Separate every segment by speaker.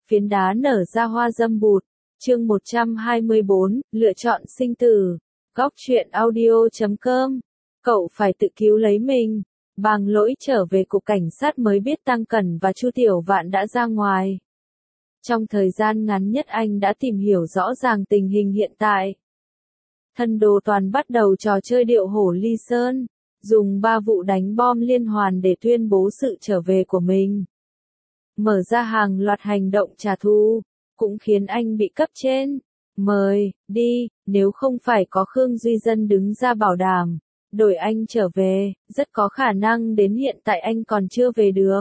Speaker 1: phiến đá nở ra hoa dâm bụt. Chương 124, lựa chọn sinh tử. Góc truyện audio.com. Cậu phải tự cứu lấy mình. Bàng Lỗi trở về cục cảnh sát mới biết Tăng Cẩn và Chu Tiểu Vạn đã ra ngoài. Trong thời gian ngắn nhất anh đã tìm hiểu rõ ràng tình hình hiện tại. Thân Đồ Toàn bắt đầu trò chơi điệu hổ ly sơn, dùng 3 vụ đánh bom liên hoàn để tuyên bố sự trở về của mình. Mở ra hàng loạt hành động trả thù, cũng khiến anh bị cấp trên mời đi, nếu không phải có Khương Duy Dân đứng ra bảo đảm, đổi anh trở về, rất có khả năng đến hiện tại anh còn chưa về được.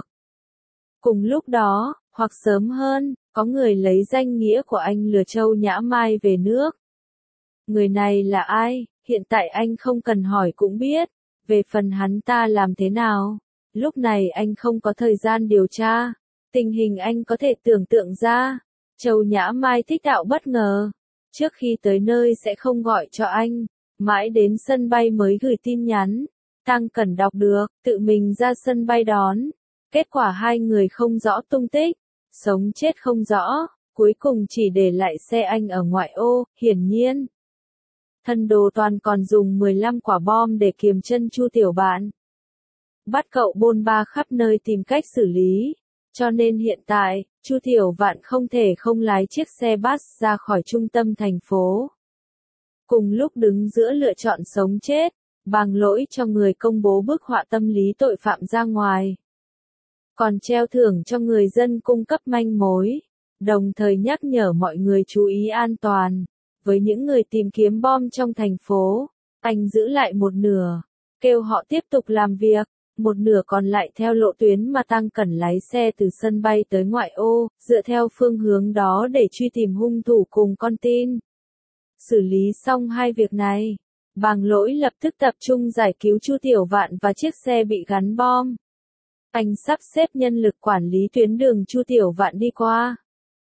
Speaker 1: Cùng lúc đó, hoặc sớm hơn, có người lấy danh nghĩa của anh lừa Châu Nhã Mai về nước. Người này là ai, hiện tại anh không cần hỏi cũng biết, về phần hắn ta làm thế nào, lúc này anh không có thời gian điều tra. Tình hình anh có thể tưởng tượng ra, Châu Nhã Mai thích đạo bất ngờ, trước khi tới nơi sẽ không gọi cho anh, mãi đến sân bay mới gửi tin nhắn. Tăng Cẩn đọc được, tự mình ra sân bay đón, kết quả hai người không rõ tung tích, sống chết không rõ, cuối cùng chỉ để lại xe anh ở ngoại ô. Hiển nhiên, Thân Đồ Toàn còn dùng 15 quả bom để kiềm chân Chu Tiểu Vạn, bắt cậu bôn ba khắp nơi tìm cách xử lý. Cho nên hiện tại, Chu Tiểu Vạn không thể không lái chiếc xe bus ra khỏi trung tâm thành phố. Cùng lúc đứng giữa lựa chọn sống chết, Bàng Lỗi cho người công bố bức họa tâm lý tội phạm ra ngoài. Còn treo thưởng cho người dân cung cấp manh mối, đồng thời nhắc nhở mọi người chú ý an toàn. Với những người tìm kiếm bom trong thành phố, anh giữ lại một nửa, kêu họ tiếp tục làm việc. Một nửa còn lại theo lộ tuyến mà Tăng Cẩn lái xe từ sân bay tới ngoại ô, dựa theo phương hướng đó để truy tìm hung thủ cùng con tin. Xử lý xong hai việc này, Bàng Lỗi lập tức tập trung giải cứu Chu Tiểu Vạn và chiếc xe bị gắn bom. Anh sắp xếp nhân lực quản lý tuyến đường Chu Tiểu Vạn đi qua,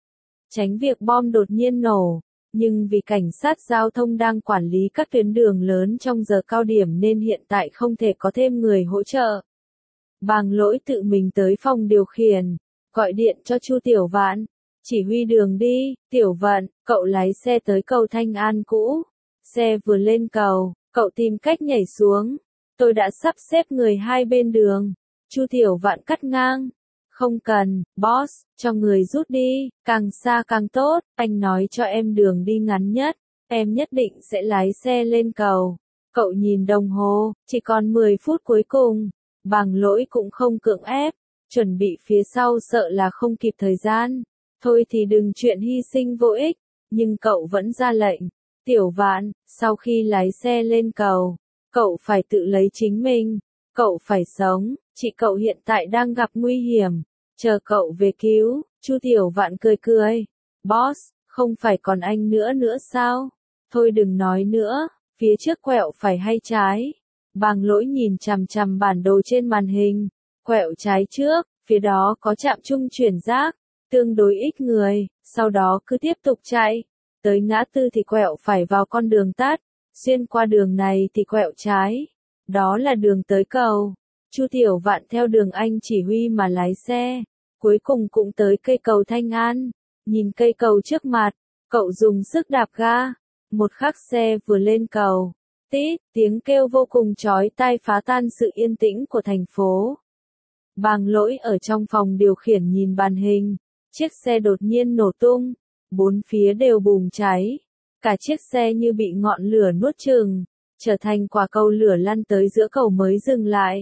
Speaker 1: tránh việc bom đột nhiên nổ. Nhưng vì cảnh sát giao thông đang quản lý các tuyến đường lớn trong giờ cao điểm nên hiện tại không thể có thêm người hỗ trợ. Bàng Lỗi tự mình tới phòng điều khiển, gọi điện cho Chu Tiểu Vạn, chỉ huy đường đi. Tiểu Vạn, cậu lái xe tới cầu Thanh An cũ. Xe vừa lên cầu, cậu tìm cách nhảy xuống. Tôi đã sắp xếp người hai bên đường. Chu Tiểu Vạn cắt ngang. Không cần, boss, cho người rút đi, càng xa càng tốt, anh nói cho em đường đi ngắn nhất, em nhất định sẽ lái xe lên cầu. Cậu nhìn đồng hồ, chỉ còn 10 phút cuối cùng. Bàng Lỗi cũng không cưỡng ép, chuẩn bị phía sau sợ là không kịp thời gian. Thôi thì đừng chuyện hy sinh vô ích, nhưng cậu vẫn ra lệnh. Tiểu Vạn, sau khi lái xe lên cầu, cậu phải tự lấy chính mình, cậu phải sống, chị cậu hiện tại đang gặp nguy hiểm, chờ cậu về cứu. Chu Tiểu Vạn cười cười, boss, không phải còn anh nữa sao? Thôi đừng nói nữa, phía trước quẹo phải hay trái? Bàng Lỗi nhìn chằm chằm bản đồ trên màn hình, quẹo trái trước, phía đó có trạm trung chuyển rác, tương đối ít người, sau đó cứ tiếp tục chạy, tới ngã tư thì quẹo phải vào con đường tắt, xuyên qua đường này thì quẹo trái, đó là đường tới cầu. Chu Tiểu Vạn theo đường anh chỉ huy mà lái xe, cuối cùng cũng tới cây cầu Thanh An. Nhìn cây cầu trước mặt, cậu dùng sức đạp ga, một khắc xe vừa lên cầu. Tít, tiếng kêu vô cùng chói tai phá tan sự yên tĩnh của thành phố. Bàng Lỗi ở trong phòng điều khiển nhìn màn hình, chiếc xe đột nhiên nổ tung, bốn phía đều bùng cháy, cả chiếc xe như bị ngọn lửa nuốt chửng, trở thành quả cầu lửa lăn tới giữa cầu mới dừng lại.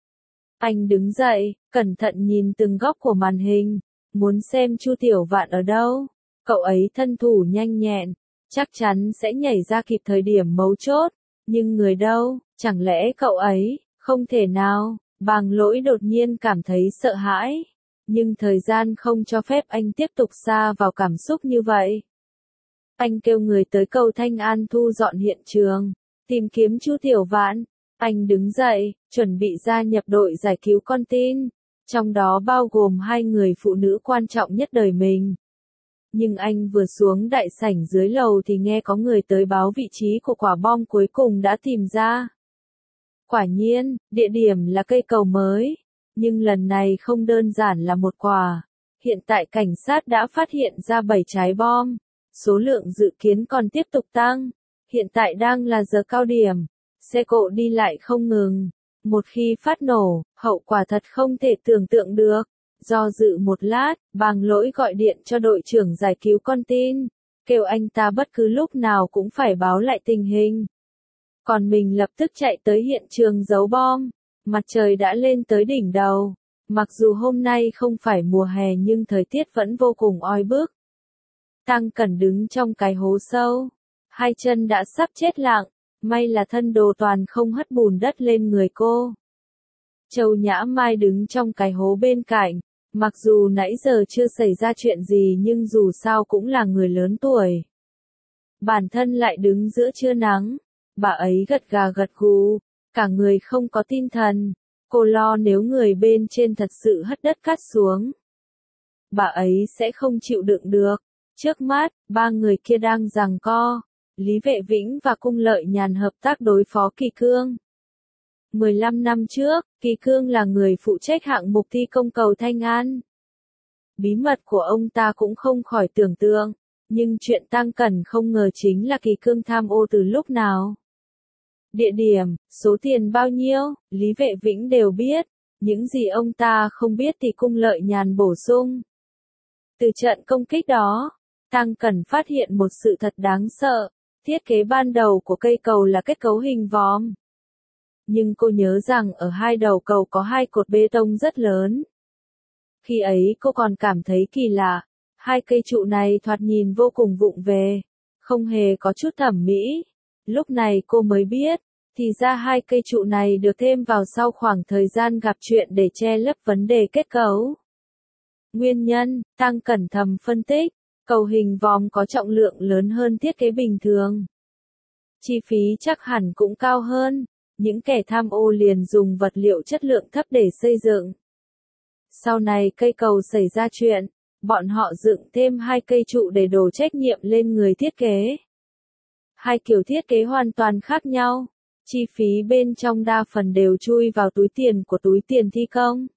Speaker 1: Anh đứng dậy, cẩn thận nhìn từng góc của màn hình, muốn xem Chu Tiểu Vạn ở đâu. Cậu ấy thân thủ nhanh nhẹn, chắc chắn sẽ nhảy ra kịp thời điểm mấu chốt. Nhưng người đâu, chẳng lẽ cậu ấy, không thể nào. Bàng Lỗi đột nhiên cảm thấy sợ hãi, nhưng thời gian không cho phép anh tiếp tục sa vào cảm xúc như vậy. Anh kêu người tới cầu Thanh An thu dọn hiện trường, tìm kiếm Chu Tiểu Vạn. Anh đứng dậy, chuẩn bị gia nhập đội giải cứu con tin, trong đó bao gồm 2 người phụ nữ quan trọng nhất đời mình. Nhưng anh vừa xuống đại sảnh dưới lầu thì nghe có người tới báo vị trí của quả bom cuối cùng đã tìm ra. Quả nhiên, địa điểm là cây cầu mới, nhưng lần này không đơn giản là một quả. Hiện tại cảnh sát đã phát hiện ra 7 trái bom. Số lượng dự kiến còn tiếp tục tăng. Hiện tại đang là giờ cao điểm. Xe cộ đi lại không ngừng. Một khi phát nổ, hậu quả thật không thể tưởng tượng được. Do dự một lát, Bàng Lỗi gọi điện cho đội trưởng giải cứu con tin. Kêu anh ta bất cứ lúc nào cũng phải báo lại tình hình. Còn mình lập tức chạy tới hiện trường giấu bom. Mặt trời đã lên tới đỉnh đầu. Mặc dù hôm nay không phải mùa hè nhưng thời tiết vẫn vô cùng oi bức. Tăng Cẩn đứng trong cái hố sâu. Hai chân đã sắp chết lặng. May là thân Đồ Toàn không hất bùn đất lên người cô. Châu Nhã Mai đứng trong cái hố bên cạnh. Mặc dù nãy giờ chưa xảy ra chuyện gì nhưng dù sao cũng là người lớn tuổi. Bản thân lại đứng giữa trưa nắng. Bà ấy gật gà gật gù. Cả người không có tinh thần. Cô lo nếu người bên trên thật sự hất đất cát xuống. Bà ấy sẽ không chịu đựng được. Trước mắt, ba người kia đang giằng co. Lý Vệ Vĩnh và Cung Lợi Nhàn hợp tác đối phó Kỳ Cương. 15 năm trước, Kỳ Cương là người phụ trách hạng mục thi công cầu Thanh An. Bí mật của ông ta cũng không khỏi tưởng tượng. Nhưng chuyện Tăng Cẩn không ngờ chính là Kỳ Cương tham ô từ lúc nào. Địa điểm, số tiền bao nhiêu, Lý Vệ Vĩnh đều biết. Những gì ông ta không biết thì Cung Lợi Nhàn bổ sung. Từ trận công kích đó, Tăng Cẩn phát hiện một sự thật đáng sợ. Thiết kế ban đầu của cây cầu là kết cấu hình vòm. Nhưng cô nhớ rằng ở hai đầu cầu có hai cột bê tông rất lớn. Khi ấy cô còn cảm thấy kỳ lạ. Hai cây trụ này thoạt nhìn vô cùng vụng về. Không hề có chút thẩm mỹ. Lúc này cô mới biết. Thì ra hai cây trụ này được thêm vào sau khoảng thời gian gặp chuyện để che lấp vấn đề kết cấu. Nguyên nhân, Tăng Cẩn thầm phân tích. Cầu hình vòm có trọng lượng lớn hơn thiết kế bình thường. Chi phí chắc hẳn cũng cao hơn. Những kẻ tham ô liền dùng vật liệu chất lượng thấp để xây dựng. Sau này cây cầu xảy ra chuyện, bọn họ dựng thêm hai cây trụ để đổ trách nhiệm lên người thiết kế. Hai kiểu thiết kế hoàn toàn khác nhau. Chi phí bên trong đa phần đều chui vào túi tiền của túi tiền thi công.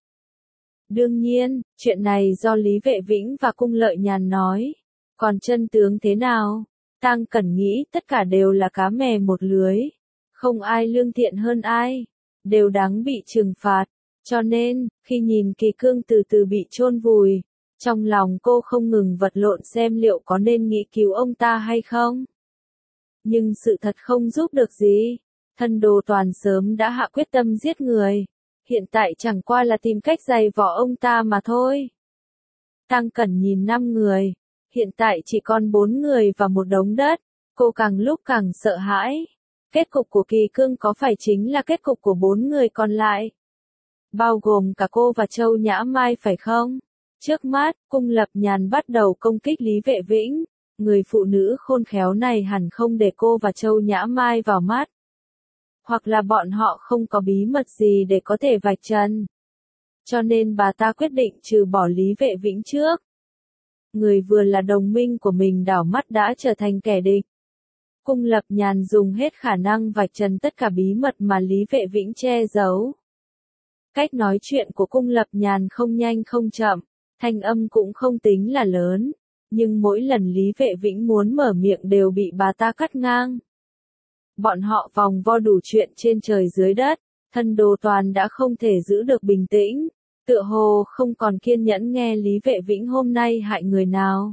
Speaker 1: Đương nhiên, chuyện này do Lý Vệ Vĩnh và Cung Lợi Nhàn nói. Còn chân tướng thế nào? Tăng Cẩn nghĩ tất cả đều là cá mè một lưới. Không ai lương thiện hơn ai. Đều đáng bị trừng phạt. Cho nên, khi nhìn Kỳ Cương từ từ bị chôn vùi, trong lòng cô không ngừng vật lộn xem liệu có nên nghĩ cứu ông ta hay không. Nhưng sự thật không giúp được gì. Thân Đồ Toàn sớm đã hạ quyết tâm giết người. Hiện tại chẳng qua là tìm cách giày vò ông ta mà thôi. Tăng Cẩn nhìn 5 người. Hiện tại chỉ còn 4 người và một đống đất. Cô càng lúc càng sợ hãi. Kết cục của Kỳ Cương có phải chính là kết cục của 4 người còn lại? Bao gồm cả cô và Châu Nhã Mai phải không? Trước mắt, Cung Lập Nhàn bắt đầu công kích Lý Vệ Vĩnh. Người phụ nữ khôn khéo này hẳn không để cô và Châu Nhã Mai vào mắt. Hoặc là bọn họ không có bí mật gì để có thể vạch trần. Cho nên bà ta quyết định trừ bỏ Lý Vệ Vĩnh trước. Người vừa là đồng minh của mình đảo mắt đã trở thành kẻ địch. Cung Lập Nhàn dùng hết khả năng vạch trần tất cả bí mật mà Lý Vệ Vĩnh che giấu. Cách nói chuyện của Cung Lập Nhàn không nhanh không chậm, thanh âm cũng không tính là lớn, nhưng mỗi lần Lý Vệ Vĩnh muốn mở miệng đều bị bà ta cắt ngang. Bọn họ vòng vo đủ chuyện trên trời dưới đất, thân Đồ Toàn đã không thể giữ được bình tĩnh, tựa hồ không còn kiên nhẫn nghe Lý Vệ Vĩnh hôm nay hại người nào.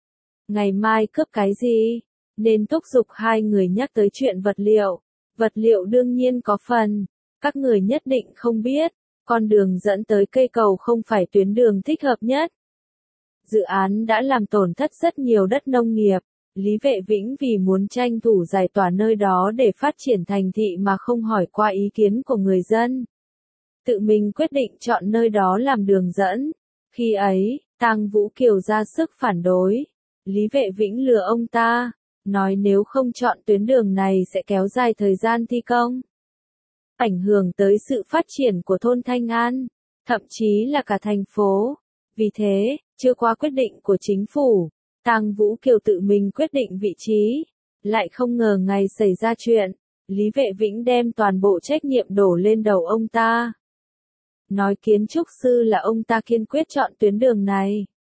Speaker 1: Ngày mai cướp cái gì? Nên thúc giục hai người nhắc tới chuyện vật liệu. Vật liệu đương nhiên có phần. Các người nhất định không biết, con đường dẫn tới cây cầu không phải tuyến đường thích hợp nhất. Dự án đã làm tổn thất rất nhiều đất nông nghiệp. Lý Vệ Vĩnh vì muốn tranh thủ giải tỏa nơi đó để phát triển thành thị mà không hỏi qua ý kiến của người dân. Tự mình quyết định chọn nơi đó làm đường dẫn. Khi ấy, Tang Vũ Kiều ra sức phản đối. Lý Vệ Vĩnh lừa ông ta, nói nếu không chọn tuyến đường này sẽ kéo dài thời gian thi công. Ảnh hưởng tới sự phát triển của thôn Thanh An, thậm chí là cả thành phố. Vì thế, chưa qua quyết định của chính phủ, Tang Vũ Kiều tự mình quyết định vị trí. Lại không ngờ ngày xảy ra chuyện, Lý Vệ Vĩnh đem toàn bộ trách nhiệm đổ lên đầu ông ta. Nói kiến trúc sư là ông ta kiên quyết chọn tuyến đường này.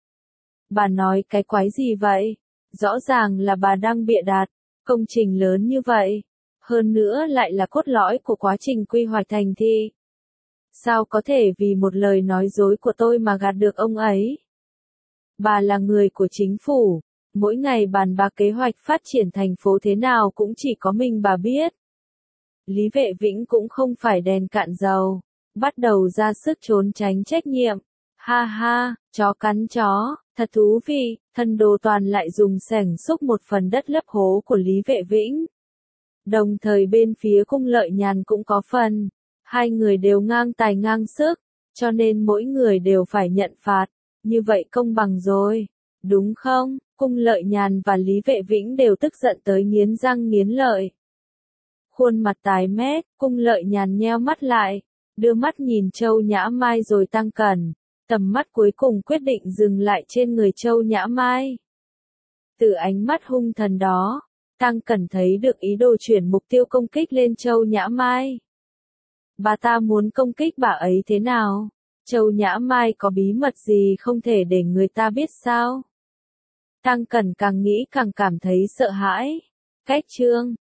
Speaker 1: Bà nói cái quái gì vậy? Rõ ràng là bà đang bịa đặt, công trình lớn như vậy. Hơn nữa lại là cốt lõi của quá trình quy hoạch thành thị. Sao có thể vì một lời nói dối của tôi mà gạt được ông ấy? Bà là người của chính phủ, mỗi ngày bàn bạc kế hoạch phát triển thành phố thế nào cũng chỉ có mình bà biết. Lý Vệ Vĩnh cũng không phải đèn cạn dầu, bắt đầu ra sức trốn tránh trách nhiệm. Ha ha, chó cắn chó, thật thú vị, thân đồ toàn lại dùng xẻng xúc một phần đất lấp hố của Lý Vệ Vĩnh. Đồng thời bên phía Cung Lợi Nhàn cũng có phần, hai người đều ngang tài ngang sức, cho nên mỗi người đều phải nhận phạt, như vậy công bằng rồi, đúng không? Cung Lợi Nhàn và Lý Vệ Vĩnh đều tức giận tới nghiến răng nghiến lợi. Khuôn mặt tái mét, Cung Lợi Nhàn nheo mắt lại, đưa mắt nhìn Châu Nhã Mai rồi Tăng Cẩn, tầm mắt cuối cùng quyết định dừng lại trên người Châu Nhã Mai. Từ ánh mắt hung thần đó, Tăng Cẩn thấy được ý đồ chuyển mục tiêu công kích lên Châu Nhã Mai. Bà ta muốn công kích bà ấy thế nào? Châu Nhã Mai có bí mật gì không thể để người ta biết sao? Tăng Cẩn càng nghĩ càng cảm thấy sợ hãi. Cách chương